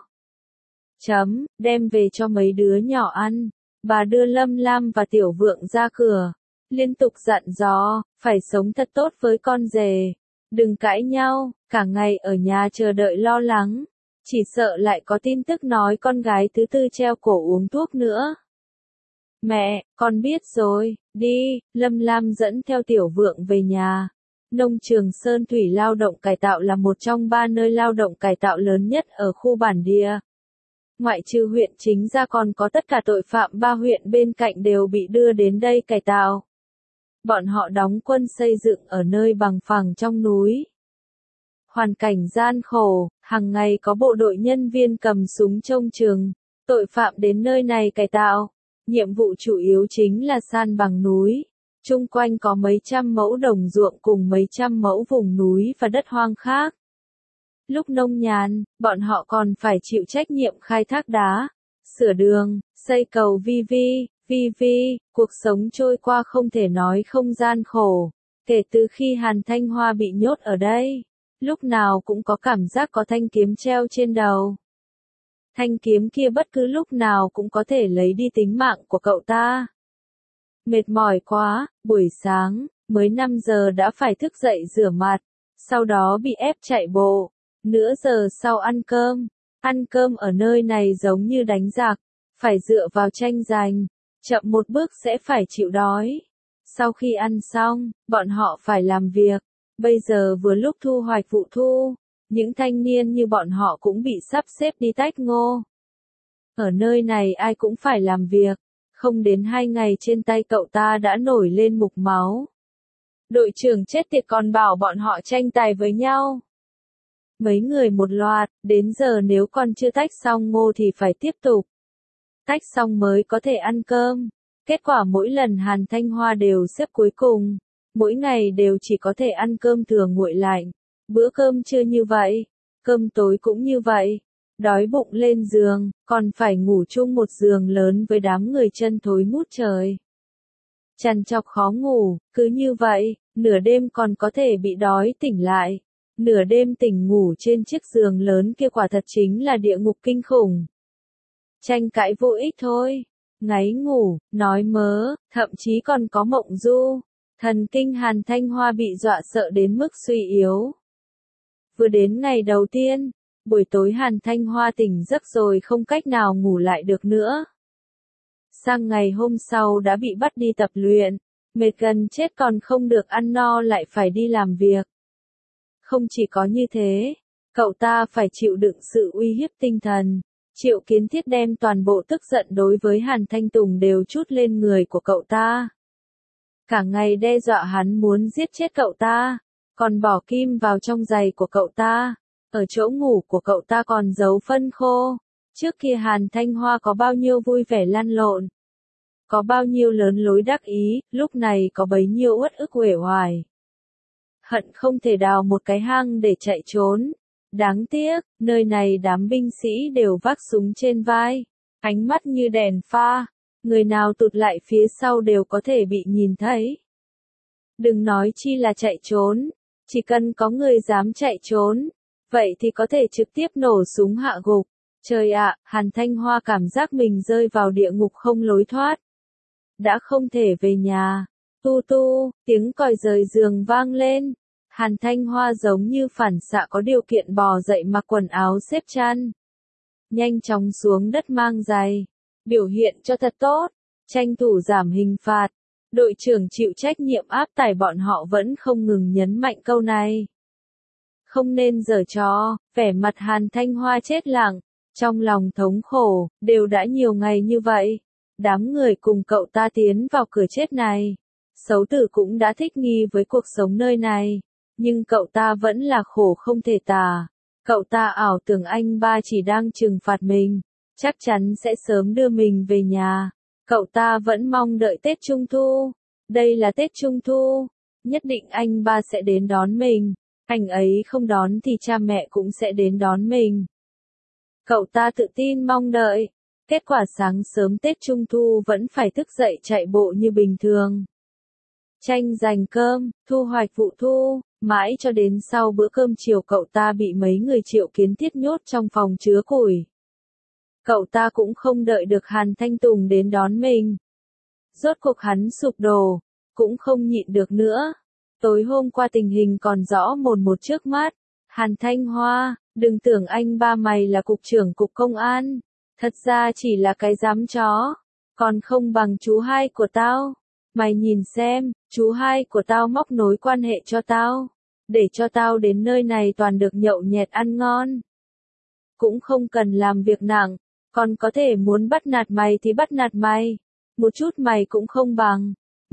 Đem về cho mấy đứa nhỏ ăn. Bà đưa Lâm Lam và Tiểu Vượng ra cửa. Liên tục dặn dò, phải sống thật tốt với con rể. Đừng cãi nhau, cả ngày ở nhà chờ đợi lo lắng. Chỉ sợ lại có tin tức nói con gái thứ tư treo cổ uống thuốc nữa. Mẹ, con biết rồi, đi. Lâm Lam dẫn theo Tiểu Vượng về nhà. Nông trường Sơn Thủy lao động cải tạo là một trong 3 nơi lao động cải tạo lớn nhất ở khu bản địa. Ngoại trừ huyện chính ra còn có tất cả tội phạm 3 huyện bên cạnh đều bị đưa đến đây cải tạo. Bọn họ đóng quân xây dựng ở nơi bằng phẳng trong núi. Hoàn cảnh gian khổ, hàng ngày có bộ đội nhân viên cầm súng trông chừng, tội phạm đến nơi này cải tạo. Nhiệm vụ chủ yếu chính là san bằng núi. Chung quanh có mấy trăm mẫu đồng ruộng cùng mấy trăm mẫu vùng núi và đất hoang khác. Lúc nông nhàn, bọn họ còn phải chịu trách nhiệm khai thác đá, sửa đường, xây cầu cuộc sống trôi qua không thể nói không gian khổ. Kể từ khi Hàn Thanh Hoa bị nhốt ở đây, lúc nào cũng có cảm giác có thanh kiếm treo trên đầu. Thanh kiếm kia bất cứ lúc nào cũng có thể lấy đi tính mạng của cậu ta. Mệt mỏi quá, buổi sáng, mới 5 giờ đã phải thức dậy rửa mặt, sau đó bị ép chạy bộ. Nửa giờ sau ăn cơm. Ăn cơm ở nơi này giống như đánh giặc, phải dựa vào tranh giành, chậm một bước sẽ phải chịu đói. Sau khi ăn xong, bọn họ phải làm việc. Bây giờ vừa lúc thu hoạch vụ thu, những thanh niên như bọn họ cũng bị sắp xếp đi tách ngô. Ở nơi này ai cũng phải làm việc, không đến 2 ngày trên tay cậu ta đã nổi lên mục máu. Đội trưởng chết tiệt còn bảo bọn họ tranh tài với nhau. Mấy người một loạt, đến giờ nếu còn chưa tách xong ngô thì phải tiếp tục. Tách xong mới có thể ăn cơm. Kết quả mỗi lần Hàn Thanh Hoa đều xếp cuối cùng. Mỗi ngày đều chỉ có thể ăn cơm thừa nguội lạnh. Bữa cơm trưa như vậy, cơm tối cũng như vậy. Đói bụng lên giường, còn phải ngủ chung một giường lớn với đám người chân thối ngút trời. Trằn trọc khó ngủ, cứ như vậy, nửa đêm còn có thể bị đói tỉnh lại. Nửa đêm tỉnh ngủ trên chiếc giường lớn kia quả thật chính là địa ngục kinh khủng. Tranh cãi vô ích thôi. Ngáy ngủ, nói mớ, thậm chí còn có mộng du. Thần kinh Hàn Thanh Hoa bị dọa sợ đến mức suy yếu. Vừa đến ngày đầu tiên, buổi tối Hàn Thanh Hoa tỉnh giấc rồi không cách nào ngủ lại được nữa. Sang ngày hôm sau đã bị bắt đi tập luyện, mệt gần chết còn không được ăn no lại phải đi làm việc. Không chỉ có như thế, cậu ta phải chịu đựng sự uy hiếp tinh thần. Triệu Kiến Thiết đem toàn bộ tức giận đối với Hàn Thanh Tùng đều trút lên người của cậu ta. Cả ngày đe dọa hắn muốn giết chết cậu ta, còn bỏ kim vào trong giày của cậu ta. Ở chỗ ngủ của cậu ta còn giấu phân khô. Trước kia Hàn Thanh Hoa có bao nhiêu vui vẻ lăn lộn, có bao nhiêu lớn lối đắc ý, lúc này có bấy nhiêu uất ức uể oải. Hận không thể đào một cái hang để chạy trốn. Đáng tiếc, nơi này đám binh sĩ đều vác súng trên vai, ánh mắt như đèn pha, người nào tụt lại phía sau đều có thể bị nhìn thấy. Đừng nói chi là chạy trốn, chỉ cần có người dám chạy trốn, vậy thì có thể trực tiếp nổ súng hạ gục. Trời ạ, Hàn Thanh Hoa cảm giác mình rơi vào địa ngục không lối thoát. Đã không thể về nhà. Tu tu, tiếng còi rời giường vang lên. Hàn Thanh Hoa giống như phản xạ có điều kiện bò dậy mặc quần áo xếp chăn. Nhanh chóng xuống đất mang giày. Biểu hiện cho thật tốt. Tranh thủ giảm hình phạt. Đội trưởng chịu trách nhiệm áp tải bọn họ vẫn không ngừng nhấn mạnh câu này. Không nên giở trò, vẻ mặt Hàn Thanh Hoa chết lặng. Trong lòng thống khổ, đều đã nhiều ngày như vậy. Đám người cùng cậu ta tiến vào cửa chết này. Xấu tử cũng đã thích nghi với cuộc sống nơi này. Nhưng cậu ta vẫn là khổ không thể tả. Cậu ta ảo tưởng anh ba chỉ đang trừng phạt mình. Chắc chắn sẽ sớm đưa mình về nhà. Cậu ta vẫn mong đợi Tết Trung Thu. Đây là Tết Trung Thu. Nhất định anh ba sẽ đến đón mình. Anh ấy không đón thì cha mẹ cũng sẽ đến đón mình. Cậu ta tự tin mong đợi. Kết quả sáng sớm Tết Trung Thu vẫn phải thức dậy chạy bộ như bình thường. Tranh giành cơm, thu hoạch vụ thu, mãi cho đến sau bữa cơm chiều cậu ta bị mấy người Triệu Kiến Thiết nhốt trong phòng chứa củi. Cậu ta cũng không đợi được Hàn Thanh Tùng đến đón mình. Rốt cuộc hắn sụp đổ, cũng không nhịn được nữa. Tối hôm qua tình hình còn rõ mồn một trước mắt. Hàn Thanh Hoa, đừng tưởng anh ba mày là cục trưởng cục công an. Thật ra chỉ là cái giám chó. Còn không bằng chú hai của tao. Mày nhìn xem, chú hai của tao móc nối quan hệ cho tao. Để cho tao đến nơi này toàn được nhậu nhẹt ăn ngon. Cũng không cần làm việc nặng. Còn có thể muốn bắt nạt mày thì bắt nạt mày. Một chút mày cũng không bằng.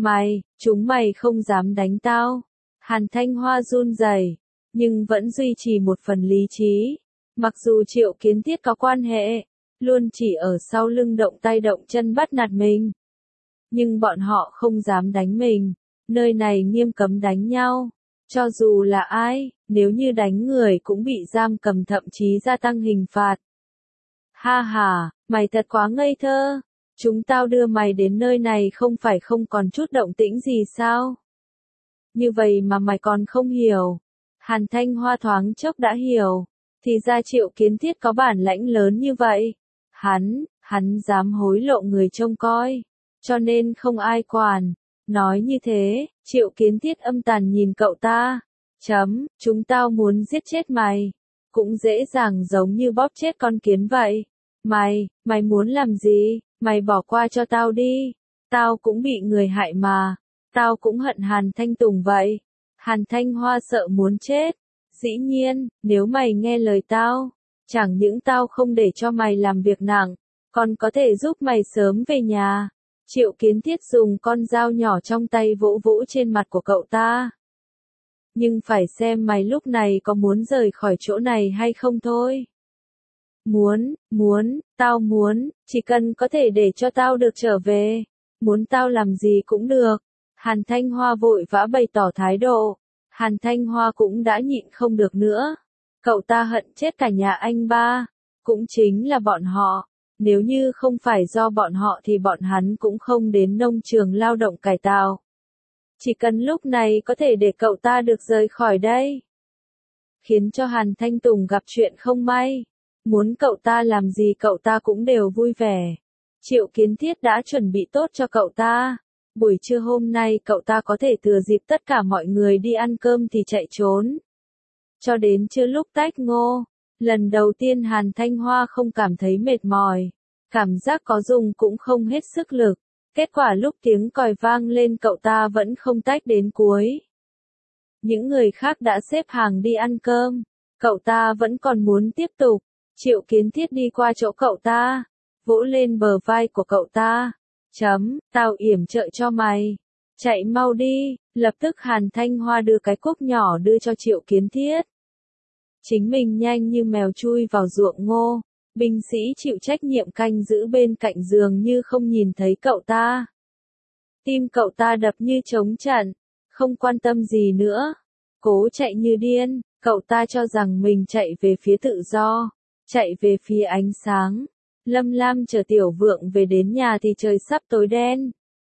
Chúng mày không dám đánh tao. Hàn Thanh Hoa run rẩy, nhưng vẫn duy trì một phần lý trí. Mặc dù Triệu Kiến Thiết có quan hệ, luôn chỉ ở sau lưng động tay động chân bắt nạt mình. Nhưng bọn họ không dám đánh mình. Nơi này nghiêm cấm đánh nhau. Cho dù là ai, nếu như đánh người cũng bị giam cầm thậm chí gia tăng hình phạt. Ha ha, mày thật quá ngây thơ. Chúng tao đưa mày đến nơi này không phải không còn chút động tĩnh gì sao? Như vậy mà mày còn không hiểu. Hàn Thanh Hoa thoáng chốc đã hiểu. Thì ra Triệu Kiến Thiết có bản lãnh lớn như vậy. Hắn dám hối lộ người trông coi. Cho nên không ai quản. Nói như thế, Triệu Kiến Thiết âm tàn nhìn cậu ta. Chúng tao muốn giết chết mày. Cũng dễ dàng giống như bóp chết con kiến vậy. Mày muốn làm gì? Mày bỏ qua cho tao đi. Tao cũng bị người hại mà. Tao cũng hận Hàn Thanh Tùng vậy. Hàn Thanh Hoa sợ muốn chết. Dĩ nhiên, nếu mày nghe lời tao, chẳng những tao không để cho mày làm việc nặng, còn có thể giúp mày sớm về nhà. Triệu Kiến Thiết dùng con dao nhỏ trong tay vỗ vỗ trên mặt của cậu ta. Nhưng phải xem mày lúc này có muốn rời khỏi chỗ này hay không thôi. Tao muốn, chỉ cần có thể để cho tao được trở về. Muốn tao làm gì cũng được. Hàn Thanh Hoa vội vã bày tỏ thái độ. Hàn Thanh Hoa cũng đã nhịn không được nữa. Cậu ta hận chết cả nhà anh ba. Cũng chính là bọn họ. Nếu như không phải do bọn họ thì bọn hắn cũng không đến nông trường lao động cải tạo. Chỉ cần lúc này có thể để cậu ta được rời khỏi đây. Khiến cho Hàn Thanh Tùng gặp chuyện không may. Muốn cậu ta làm gì cậu ta cũng đều vui vẻ. Triệu Kiến Thiết đã chuẩn bị tốt cho cậu ta. Buổi trưa hôm nay cậu ta có thể thừa dịp tất cả mọi người đi ăn cơm thì chạy trốn. Cho đến trưa lúc tách ngô, lần đầu tiên Hàn Thanh Hoa không cảm thấy mệt mỏi. Cảm giác có dùng cũng không hết sức lực. Kết quả lúc tiếng còi vang lên cậu ta vẫn không tách đến cuối. Những người khác đã xếp hàng đi ăn cơm. Cậu ta vẫn còn muốn tiếp tục. Triệu Kiến Thiết đi qua chỗ cậu ta. Vỗ lên bờ vai của cậu ta. Tao yểm trợ cho mày. Chạy mau đi. Lập tức Hàn Thanh Hoa đưa cái cốc nhỏ đưa cho Triệu Kiến Thiết. Chính mình nhanh như mèo chui vào ruộng ngô. Binh sĩ chịu trách nhiệm canh giữ bên cạnh giường như không nhìn thấy cậu ta. Tim cậu ta đập như trống trận. Không quan tâm gì nữa. Cố chạy như điên. Cậu ta cho rằng mình chạy về phía tự do. Chạy về phía ánh sáng. Lâm Lam chờ Tiểu Vượng về đến nhà thì trời sắp tối đen.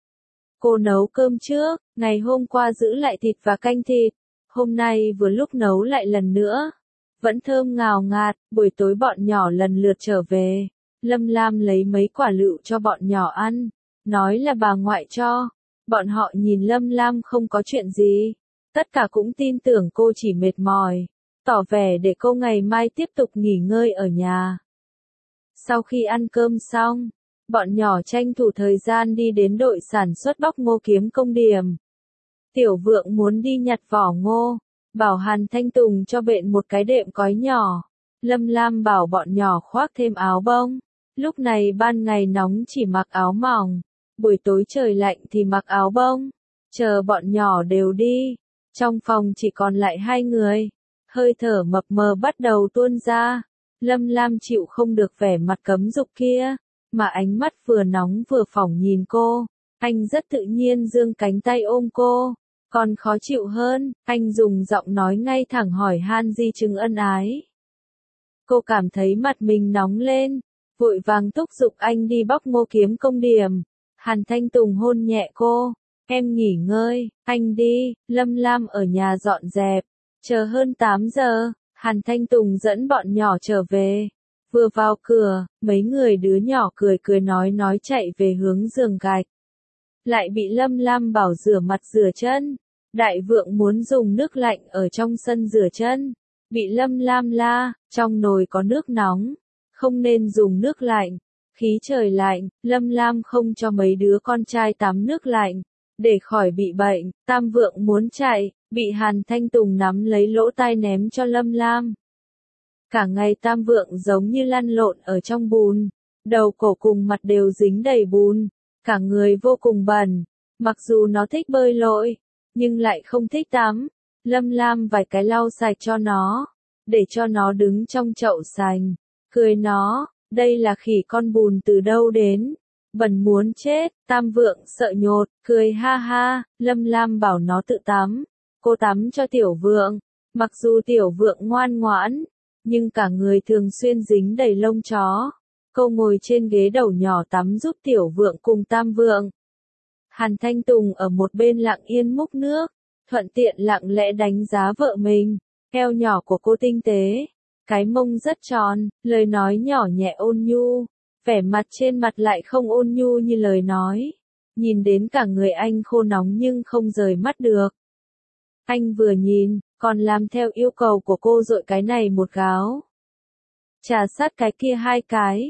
Cô nấu cơm trước, ngày hôm qua giữ lại thịt và canh thịt. Hôm nay vừa lúc nấu lại lần nữa. Vẫn thơm ngào ngạt, buổi tối bọn nhỏ lần lượt trở về. Lâm Lam lấy mấy quả lựu cho bọn nhỏ ăn. Nói là bà ngoại cho. Bọn họ nhìn Lâm Lam không có chuyện gì. Tất cả cũng tin tưởng cô chỉ mệt mỏi. Tỏ vẻ để cô ngày mai tiếp tục nghỉ ngơi ở nhà. Sau khi ăn cơm xong, bọn nhỏ tranh thủ thời gian đi đến đội sản xuất bóc ngô kiếm công điểm. Tiểu Vượng muốn đi nhặt vỏ ngô, bảo Hàn Thanh Tùng cho bện một cái đệm cói nhỏ. Lâm Lam bảo bọn nhỏ khoác thêm áo bông. Lúc này ban ngày nóng chỉ mặc áo mỏng, buổi tối trời lạnh thì mặc áo bông. Chờ bọn nhỏ đều đi, trong phòng chỉ còn lại hai người. Hơi thở mập mờ bắt đầu tuôn ra. Lâm Lam chịu không được vẻ mặt cấm dục kia, mà ánh mắt vừa nóng vừa phỏng nhìn cô. Anh rất tự nhiên giương cánh tay ôm cô. Còn khó chịu hơn, anh dùng giọng nói ngay thẳng hỏi han di chứng ân ái. Cô cảm thấy mặt mình nóng lên, vội vàng thúc giục anh đi bóc ngô kiếm công điểm. Hàn Thanh Tùng hôn nhẹ cô. Em nghỉ ngơi, anh đi. Lâm Lam ở nhà dọn dẹp. Chờ hơn 8 giờ, Hàn Thanh Tùng dẫn bọn nhỏ trở về. Vừa vào cửa, mấy người đứa nhỏ cười cười nói chạy về hướng giường gạch. Lại bị Lâm Lam bảo rửa mặt rửa chân. Đại Vượng muốn dùng nước lạnh ở trong sân rửa chân. Bị Lâm Lam la, trong nồi có nước nóng. Không nên dùng nước lạnh. Khí trời lạnh, Lâm Lam không cho mấy đứa con trai tắm nước lạnh. Để khỏi bị bệnh, Tam Vượng muốn chạy, bị Hàn Thanh Tùng nắm lấy lỗ tai ném cho Lâm Lam. Cả ngày Tam Vượng giống như lăn lộn ở trong bùn, đầu cổ cùng mặt đều dính đầy bùn, cả người vô cùng bẩn. Mặc dù nó thích bơi lội, nhưng lại không thích tắm. Lâm Lam vài cái lau sạch cho nó, để cho nó đứng trong chậu sành, cười nó, đây là khỉ con bùn từ đâu đến. Bẩn muốn chết. Tam Vượng sợ nhột, cười ha ha. Lâm Lam bảo nó tự tắm. Cô tắm cho Tiểu Vượng. Mặc dù Tiểu Vượng ngoan ngoãn, nhưng cả người thường xuyên dính đầy lông chó. Cô ngồi trên ghế đầu nhỏ tắm giúp Tiểu Vượng cùng Tam Vượng. Hàn Thanh Tùng ở một bên lặng yên múc nước, thuận tiện lặng lẽ đánh giá vợ mình. Eo nhỏ của cô tinh tế, cái mông rất tròn, lời nói nhỏ nhẹ ôn nhu. Vẻ mặt trên mặt lại không ôn nhu như lời nói. Nhìn đến cả người anh khô nóng nhưng không rời mắt được. Anh vừa nhìn, còn làm theo yêu cầu của cô dội cái này một gáo. Trà sát cái kia hai cái.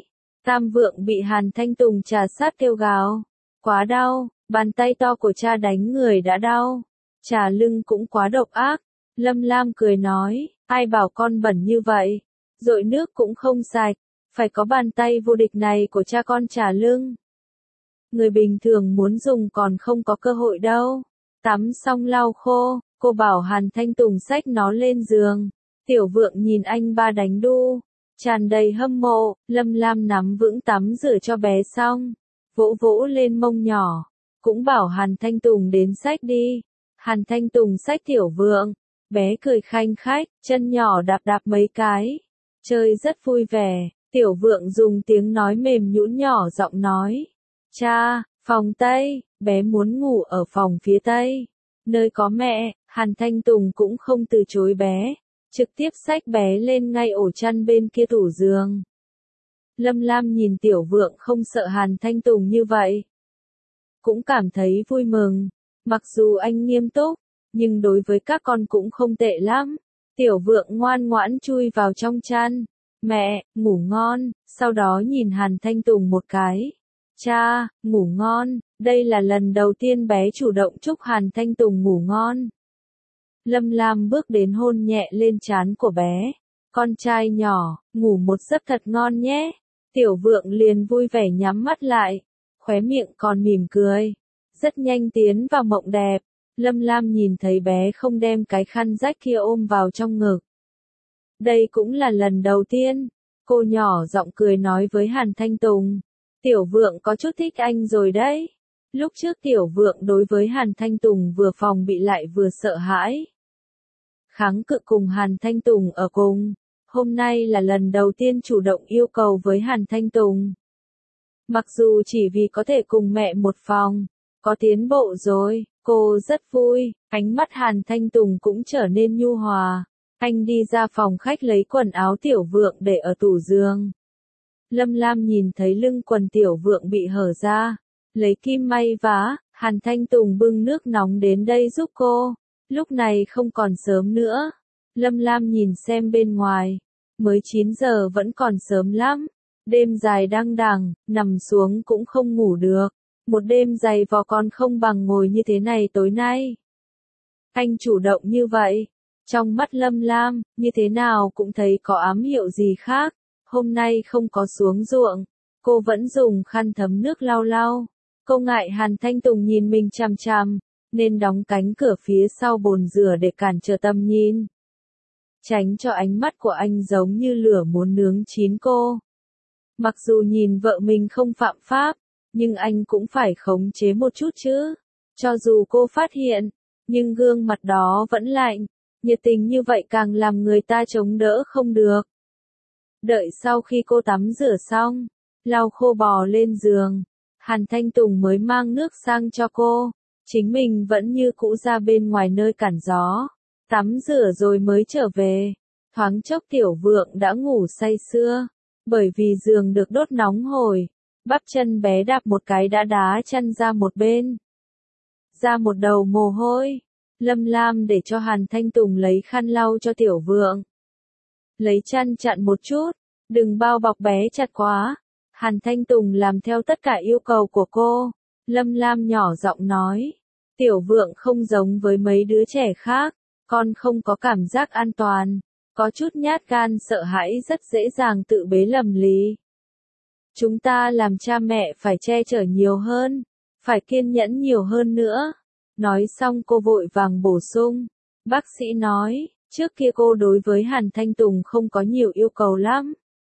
Tam Vượng bị Hàn Thanh Tùng trà sát kêu gào. Quá đau, bàn tay to của cha đánh người đã đau. Trà lưng cũng quá độc ác. Lâm Lam cười nói, ai bảo con bẩn như vậy, dội nước cũng không sạch, phải có bàn tay vô địch này của cha con trà lưng. Người bình thường muốn dùng còn không có cơ hội đâu. Tắm xong lau khô, cô bảo Hàn Thanh Tùng xách nó lên giường. Tiểu Vượng nhìn anh ba đánh đu, tràn đầy hâm mộ. Lâm Lam nắm vững tắm rửa cho bé xong, vỗ vỗ lên mông nhỏ, cũng bảo Hàn Thanh Tùng đến xách đi. Hàn Thanh Tùng xách Tiểu Vượng, bé cười khanh khách, chân nhỏ đạp đạp mấy cái, chơi rất vui vẻ. Tiểu Vượng dùng tiếng nói mềm nhũn nhỏ giọng nói, cha, phòng Tây, bé muốn ngủ ở phòng phía Tây, nơi có mẹ. Hàn Thanh Tùng cũng không từ chối bé, trực tiếp xách bé lên ngay ổ chăn bên kia tủ giường. Lâm Lam nhìn Tiểu Vượng không sợ Hàn Thanh Tùng như vậy, cũng cảm thấy vui mừng. Mặc dù anh nghiêm túc, nhưng đối với các con cũng không tệ lắm. Tiểu Vượng ngoan ngoãn chui vào trong chăn. Mẹ, ngủ ngon. Sau đó nhìn Hàn Thanh Tùng một cái. Cha, ngủ ngon. Đây là lần đầu tiên bé chủ động chúc Hàn Thanh Tùng ngủ ngon. Lâm Lam bước đến hôn nhẹ lên trán của bé. Con trai nhỏ, ngủ một giấc thật ngon nhé. Tiểu Vượng liền vui vẻ nhắm mắt lại, khóe miệng còn mỉm cười. Rất nhanh tiến vào mộng đẹp. Lâm Lam nhìn thấy bé không đem cái khăn rách kia ôm vào trong ngực. Đây cũng là lần đầu tiên. Cô nhỏ giọng cười nói với Hàn Thanh Tùng. Tiểu Vượng có chút thích anh rồi đấy. Lúc trước Tiểu Vượng đối với Hàn Thanh Tùng vừa phòng bị lại vừa sợ hãi. Kháng cự cùng Hàn Thanh Tùng ở cùng. Hôm nay là lần đầu tiên chủ động yêu cầu với Hàn Thanh Tùng. Mặc dù chỉ vì có thể cùng mẹ một phòng, có tiến bộ rồi, cô rất vui. Ánh mắt Hàn Thanh Tùng cũng trở nên nhu hòa. Anh đi ra phòng khách lấy quần áo Tiểu Vượng để ở tủ giường. Lâm Lam nhìn thấy lưng quần Tiểu Vượng bị hở ra, lấy kim may vá. Hàn Thanh Tùng bưng nước nóng đến đây giúp cô. Lúc này không còn sớm nữa. Lâm Lam nhìn xem bên ngoài, mới 9 giờ vẫn còn sớm lắm. Đêm dài đăng đẳng, nằm xuống cũng không ngủ được. Một đêm dày vò còn không bằng ngồi như thế này tối nay. Anh chủ động như vậy, trong mắt Lâm Lam, như thế nào cũng thấy có ám hiệu gì khác. Hôm nay không có xuống ruộng, cô vẫn dùng khăn thấm nước lau lau. Cô ngại Hàn Thanh Tùng nhìn mình chằm chằm, nên đóng cánh cửa phía sau bồn rửa để cản trở tầm nhìn. Tránh cho ánh mắt của anh giống như lửa muốn nướng chín cô. Mặc dù nhìn vợ mình không phạm pháp, nhưng anh cũng phải khống chế một chút chứ. Cho dù cô phát hiện, nhưng gương mặt đó vẫn lạnh. Nhiệt tình như vậy càng làm người ta chống đỡ không được. Đợi sau khi cô tắm rửa xong, lau khô bò lên giường, Hàn Thanh Tùng mới mang nước sang cho cô. Chính mình vẫn như cũ ra bên ngoài nơi cản gió. Tắm rửa rồi mới trở về. Thoáng chốc Tiểu Vượng đã ngủ say sưa. Bởi vì giường được đốt nóng hổi, bắp chân bé đạp một cái đã đá chân ra một bên. Ra một đầu mồ hôi. Lâm Lam để cho Hàn Thanh Tùng lấy khăn lau cho Tiểu Vượng. Lấy chăn chặn một chút, đừng bao bọc bé chặt quá. Hàn Thanh Tùng làm theo tất cả yêu cầu của cô. Lâm Lam nhỏ giọng nói, Tiểu Vượng không giống với mấy đứa trẻ khác, con không có cảm giác an toàn, có chút nhát gan sợ hãi rất dễ dàng tự bế lầm lì. Chúng ta làm cha mẹ phải che chở nhiều hơn, phải kiên nhẫn nhiều hơn nữa. Nói xong cô vội vàng bổ sung, bác sĩ nói, trước kia cô đối với Hàn Thanh Tùng không có nhiều yêu cầu lắm.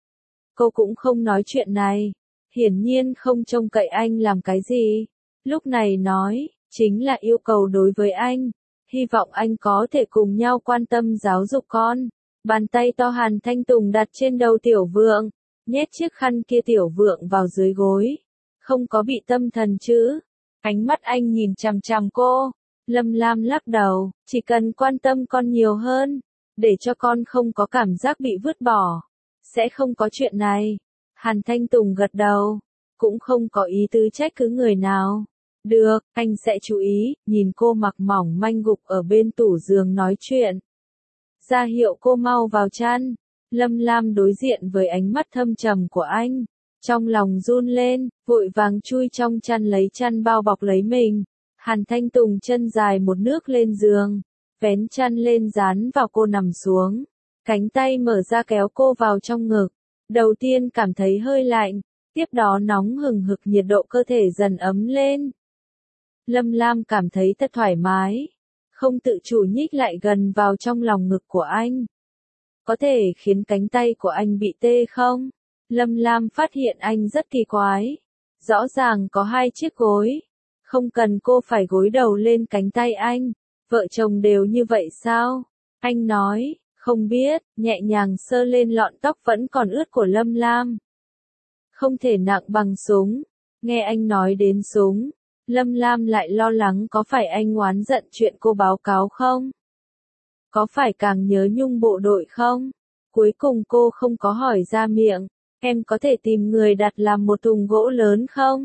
Cô cũng không nói chuyện này, hiển nhiên không trông cậy anh làm cái gì. Lúc này nói, chính là yêu cầu đối với anh, hy vọng anh có thể cùng nhau quan tâm giáo dục con. Bàn tay to Hàn Thanh Tùng đặt trên đầu Tiểu Vượng, nhét chiếc khăn kia Tiểu Vượng vào dưới gối. Không có bị tâm thần chứ? Ánh mắt anh nhìn chằm chằm cô. Lâm Lam lắc đầu, chỉ cần quan tâm con nhiều hơn, để cho con không có cảm giác bị vứt bỏ, sẽ không có chuyện này. Hàn Thanh Tùng gật đầu, cũng không có ý tứ trách cứ người nào. Được, anh sẽ chú ý. Nhìn cô mặc mỏng manh gục ở bên tủ giường nói chuyện, ra hiệu cô mau vào chăn. Lâm Lam đối diện với ánh mắt thâm trầm của anh, Trong lòng run lên, vội vàng chui trong chăn lấy chăn bao bọc lấy mình. Hàn Thanh Tùng chân dài một nước lên giường, vén chăn lên dán vào cô nằm xuống. Cánh tay mở ra kéo cô vào trong ngực. Đầu tiên cảm thấy hơi lạnh, tiếp đó nóng hừng hực, nhiệt độ cơ thể dần ấm lên. Lâm Lam cảm thấy thật thoải mái, không tự chủ nhích lại gần vào trong lòng ngực của anh. Có thể khiến cánh tay của anh bị tê không? Lâm Lam phát hiện anh rất kỳ quái. Rõ ràng có 2 chiếc gối. Không cần cô phải gối đầu lên cánh tay anh. Vợ chồng đều như vậy sao? Anh nói, không biết, nhẹ nhàng sơ lên lọn tóc vẫn còn ướt của Lâm Lam. Không thể nặng bằng súng. Nghe anh nói đến súng, Lâm Lam lại lo lắng có phải anh oán giận chuyện cô báo cáo không? Có phải càng nhớ Nhung bộ đội không? Cuối cùng cô không có hỏi ra miệng, em có thể tìm người đặt làm một thùng gỗ lớn không?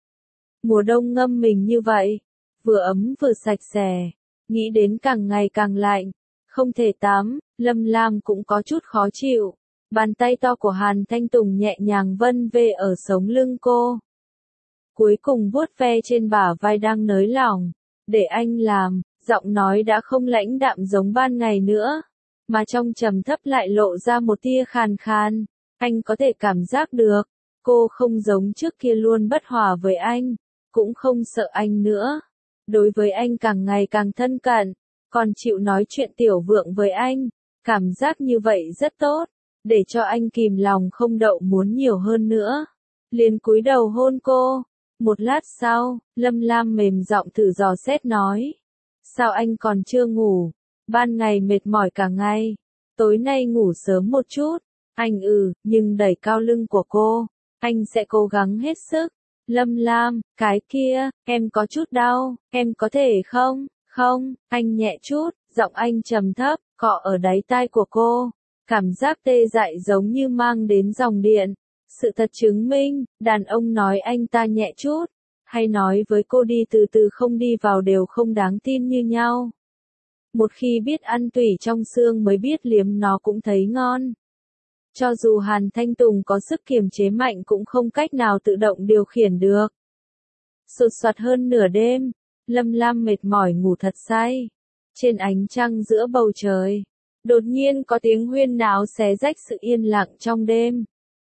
Mùa đông ngâm mình như vậy, vừa ấm vừa sạch sẽ, nghĩ đến càng ngày càng lạnh, không thể tắm, Lâm Lam cũng có chút khó chịu. Bàn tay to của Hàn Thanh Tùng nhẹ nhàng vân về ở sống lưng cô. Cuối cùng vuốt ve trên bả vai đang nới lỏng, để anh làm, giọng nói đã không lãnh đạm giống ban ngày nữa, mà trong trầm thấp lại lộ ra một tia khàn khàn. Anh có thể cảm giác được, cô không giống trước kia luôn bất hòa với anh, cũng không sợ anh nữa. Đối với anh càng ngày càng thân cận, còn chịu nói chuyện tiểu vượng với anh, cảm giác như vậy rất tốt, để cho anh kìm lòng không đậu muốn nhiều hơn nữa. Liền cúi đầu hôn cô. Một lát sau, Lâm Lam mềm giọng thử dò xét nói. Sao anh còn chưa ngủ? Ban ngày mệt mỏi cả ngày. Tối nay ngủ sớm một chút. Anh nhưng đẩy cao lưng của cô. Anh sẽ cố gắng hết sức. Lâm Lam, cái kia, em có chút đau, em có thể không? Không, anh nhẹ chút, giọng anh trầm thấp, cọ ở đáy tai của cô. Cảm giác tê dại giống như mang đến dòng điện. Sự thật chứng minh, đàn ông nói anh ta nhẹ chút, hay nói với cô đi từ từ không đi vào đều không đáng tin như nhau. Một khi biết ăn tủy trong xương mới biết liếm nó cũng thấy ngon. Cho dù Hàn Thanh Tùng có sức kiềm chế mạnh cũng không cách nào tự động điều khiển được. Sột soạt hơn nửa đêm, Lâm Lam mệt mỏi ngủ thật say. Trên ánh trăng giữa bầu trời, đột nhiên có tiếng huyên náo xé rách sự yên lặng trong đêm.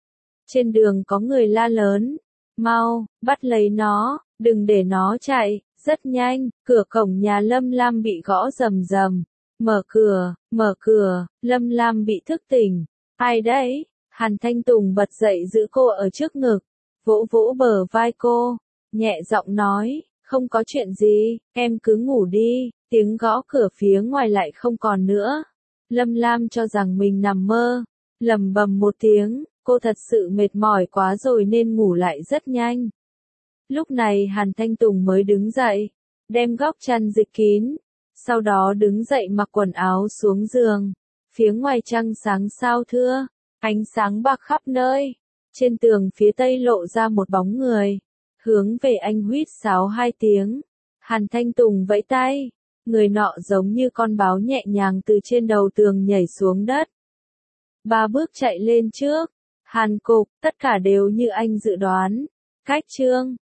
Trên đường có người la lớn, mau, bắt lấy nó, đừng để nó chạy. Rất nhanh, cửa cổng nhà Lâm Lam bị gõ rầm rầm. Mở cửa, Lâm Lam bị thức tỉnh. Ai đấy? Hàn Thanh Tùng bật dậy giữ cô ở trước ngực, vỗ vỗ bờ vai cô, nhẹ giọng nói, không có chuyện gì, em cứ ngủ đi. Tiếng gõ cửa phía ngoài lại không còn nữa. Lâm Lam cho rằng mình nằm mơ, lẩm bẩm một tiếng, cô thật sự mệt mỏi quá rồi nên ngủ lại rất nhanh. Lúc này Hàn Thanh Tùng mới đứng dậy, đem góc chăn dịch kín, sau đó đứng dậy mặc quần áo xuống giường. Phía ngoài trăng sáng sao thưa, ánh sáng bạc khắp nơi. Trên tường phía tây lộ ra một bóng người, hướng về anh huýt sáo 2 tiếng. Hàn Thanh Tùng vẫy tay, người nọ giống như con báo nhẹ nhàng từ trên đầu tường nhảy xuống đất. 3 bước chạy lên trước. Hàn Cục, tất cả đều như anh dự đoán. Cách chương